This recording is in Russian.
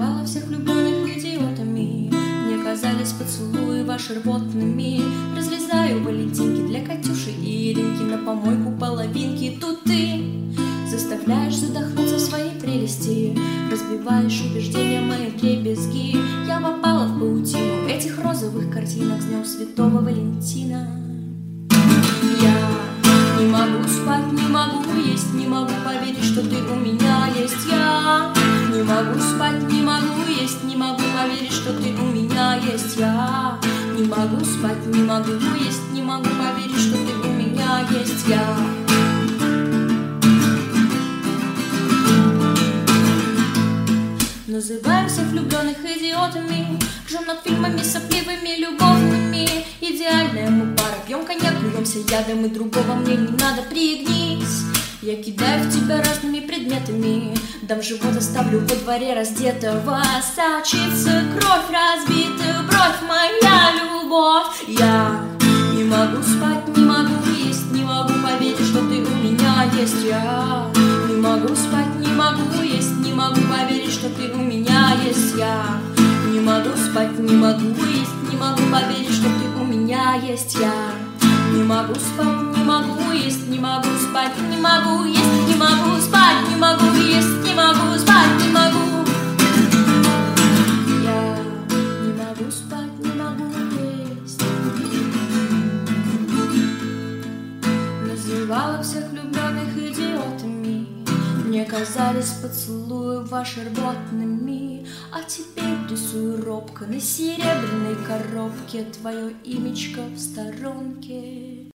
Называла всех влюбленных идиотами, мне казались поцелуи ваши рвотными. Разлезаю валентинки для Катюши и Иринки, на помойку половинки. Тут ты заставляешь задохнуться в своей прелести, разбиваешь убеждения мои дребезги. Я попала в паутину этих розовых картинок с днем Святого Валентина. Я не могу спать, не могу есть, не могу поверить, что ты у меня есть. Я не могу спать, не могу есть, не могу поверить, что ты у меня есть. Я не могу спать, не могу есть, не могу поверить, что ты у меня есть. Я называем всех влюбленных идиотами, ржем над фильмами сопливыми, любовными. Идеальная мы пара, пьем коньяк, плюемся ядом, и другого мне не надо, пригнись. Я кидаю в тебя разными предметами, дам живот, оставлю во дворе раздетого. Сочится кровь, разбитая бровь, моя любовь. Я не могу спать, не могу есть, не могу поверить, что ты у меня есть. Я не могу спать, не могу есть, не могу поверить, что ты у меня есть. Я не могу спать, не могу есть, не могу поверить, что ты у меня есть. Я не могу спать, не могу есть, не могу спать, не могу есть, не могу спать, не могу есть, не могу спать, не могу. Я не могу спать, не могу есть. Называла всех влюбленных идиотами, мне казались поцелуи ваши рвотными. А теперь рисую робко на серебряной коробке твое имечко в сторонке.